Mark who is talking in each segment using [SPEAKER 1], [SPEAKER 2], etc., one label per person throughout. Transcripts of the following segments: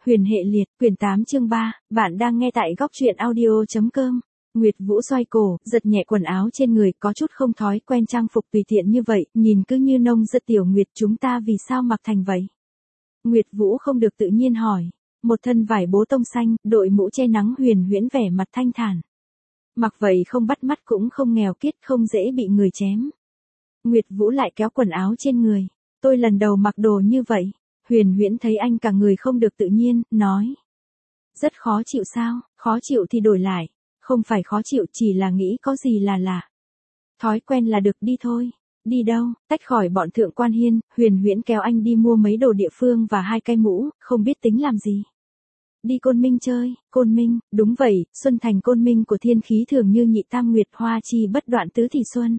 [SPEAKER 1] Huyền hệ liệt, quyển 8 chương 3, bạn đang nghe tại góc truyện audio.com. Nguyệt Vũ xoay cổ, giật nhẹ quần áo trên người, có chút không thói quen trang phục tùy tiện như vậy, nhìn cứ như nông giật tiểu Nguyệt, chúng ta vì sao mặc thành vậy? Nguyệt Vũ không được tự nhiên hỏi. Một thân vải bố tông xanh, đội mũ che nắng, Huyền Huyễn vẻ mặt thanh thản. Mặc vậy không bắt mắt cũng không nghèo kiết, không dễ bị người chém. Nguyệt Vũ lại kéo quần áo trên người. Tôi lần đầu mặc đồ như vậy. Huyền Huyễn thấy anh cả người không được tự nhiên, nói. Rất khó chịu sao, khó chịu thì đổi lại. Không phải khó chịu, chỉ là nghĩ có gì là lạ. Thói quen là được, đi thôi. Đi đâu? Tách khỏi bọn thượng quan Hiên, Huyền Huyễn kéo anh đi mua mấy đồ địa phương và 2 cái mũ, không biết tính làm gì. Đi Côn Minh chơi. Côn Minh, đúng vậy, xuân thành Côn Minh của thiên khí thường như nhị tam nguyệt, hoa chi bất đoạn tứ thì xuân.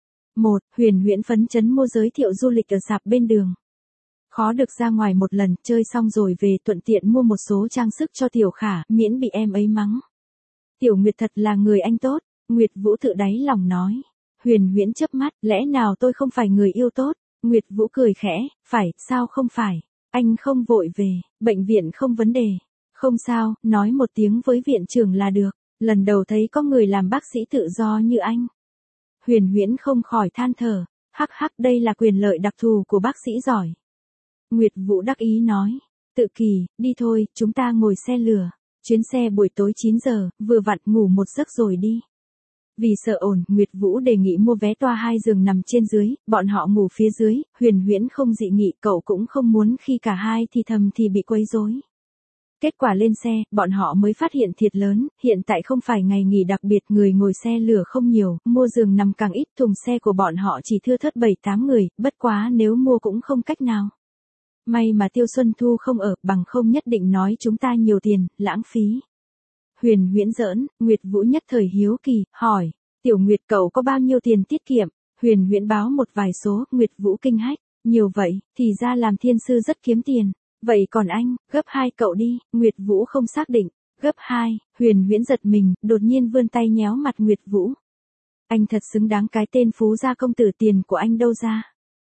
[SPEAKER 1] Huyền Huyễn phấn chấn mua giới thiệu du lịch ở sạp bên đường. Khó được ra ngoài một lần, chơi xong rồi về, thuận tiện mua một số trang sức cho Tiểu Khả, miễn bị em ấy mắng. Tiểu Nguyệt thật là người anh tốt, Nguyệt Vũ tự đáy lòng nói. Huyền Huyễn chớp mắt, lẽ nào tôi không phải người yêu tốt? Nguyệt Vũ cười khẽ, phải, sao không phải? Anh không vội về, bệnh viện không vấn đề. Không sao, nói một tiếng với viện trưởng là được, lần đầu thấy có người làm bác sĩ tự do như anh. Huyền Huyễn không khỏi than thở, hắc hắc, đây là quyền lợi đặc thù của bác sĩ giỏi. Nguyệt Vũ đắc ý nói, Tự Kỳ, đi thôi, chúng ta ngồi xe lửa. Chuyến xe buổi tối 9 giờ, vừa vặn ngủ một giấc rồi đi. Vì sợ ổn, Nguyệt Vũ đề nghị mua vé toa 2 giường nằm trên dưới, bọn họ ngủ phía dưới, Huyền Huyễn không dị nghị, cậu cũng không muốn khi cả hai thì thầm thì bị quấy rối. Kết quả lên xe, bọn họ mới phát hiện thiệt lớn, hiện tại không phải ngày nghỉ đặc biệt, người ngồi xe lửa không nhiều, mua giường nằm càng ít, thùng xe của bọn họ chỉ thưa thớt 7-8 người, bất quá nếu mua cũng không cách nào. May mà Tiêu Xuân Thu không ở, bằng không nhất định nói chúng ta nhiều tiền, lãng phí. Huyền Huyễn giỡn, Nguyệt Vũ nhất thời hiếu kỳ, hỏi, Tiểu Nguyệt cậu có bao nhiêu tiền tiết kiệm? Huyền Huyễn báo một vài số, Nguyệt Vũ kinh hách, nhiều vậy, thì ra làm thiên sư rất kiếm tiền. Vậy còn anh, gấp 2 cậu đi, Nguyệt Vũ không xác định, gấp 2, Huyền Huyễn giật mình, đột nhiên vươn tay nhéo mặt Nguyệt Vũ. Anh thật xứng đáng cái tên phú gia công tử, tiền của anh đâu ra?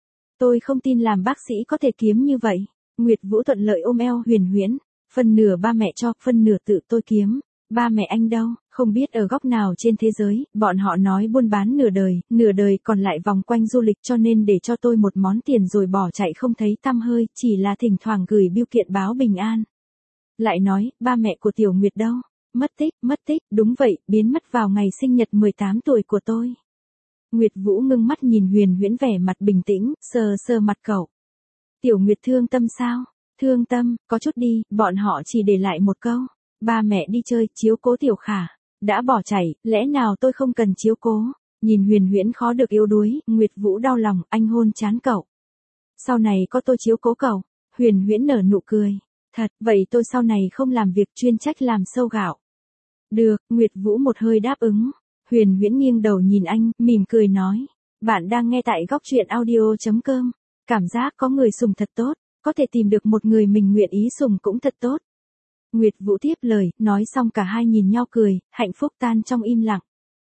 [SPEAKER 1] Tôi không tin làm bác sĩ có thể kiếm như vậy. Nguyệt Vũ thuận lợi ôm eo Huyền Huyễn, phần nửa ba mẹ cho, phần nửa tự tôi kiếm. Ba mẹ anh đâu, không biết ở góc nào trên thế giới, bọn họ nói buôn bán nửa đời còn lại vòng quanh du lịch, cho nên để cho tôi một món tiền rồi bỏ chạy không thấy tăm hơi, chỉ là thỉnh thoảng gửi bưu kiện báo bình an. Lại nói, ba mẹ của Tiểu Nguyệt đâu? Mất tích, đúng vậy, biến mất vào ngày sinh nhật 18 tuổi của tôi. Nguyệt Vũ ngưng mắt nhìn Huyền Huyễn vẻ mặt bình tĩnh, sờ mặt cậu. Tiểu Nguyệt thương tâm sao? Thương tâm, có chút đi, bọn họ chỉ để lại một câu. Ba mẹ đi chơi, chiếu cố Tiểu Khả. Đã bỏ chạy, lẽ nào tôi không cần chiếu cố? Nhìn Huyền Huyễn khó được yếu đuối, Nguyệt Vũ đau lòng, anh hôn trán cậu. Sau này có tôi chiếu cố cậu. Huyền Huyễn nở nụ cười. Thật, vậy tôi sau này không làm việc chuyên trách làm sâu gạo. Được, Nguyệt Vũ một hơi đáp ứng. Huyền Huyễn nghiêng đầu nhìn anh, mỉm cười nói. Bạn đang nghe tại góc truyện audio.com. Cảm giác có người sủng thật tốt, có thể tìm được một người mình nguyện ý sủng cũng thật tốt. Nguyệt Vũ tiếp lời, nói xong cả hai nhìn nhau cười, hạnh phúc tan trong im lặng.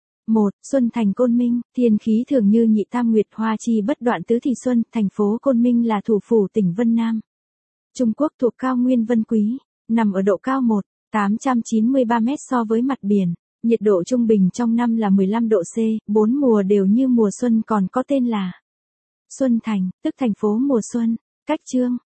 [SPEAKER 1] Xuân thành Côn Minh, thiên khí thường như nhị tam nguyệt, hoa chi bất đoạn tứ thì xuân, thành phố Côn Minh là thủ phủ tỉnh Vân Nam. Trung Quốc, thuộc cao nguyên Vân Quý, nằm ở độ cao 893 mét so với mặt biển. Nhiệt độ trung bình trong năm là 15 độ C, 4 mùa đều như mùa xuân, còn có tên là Xuân Thành, tức thành phố mùa xuân. Cách chương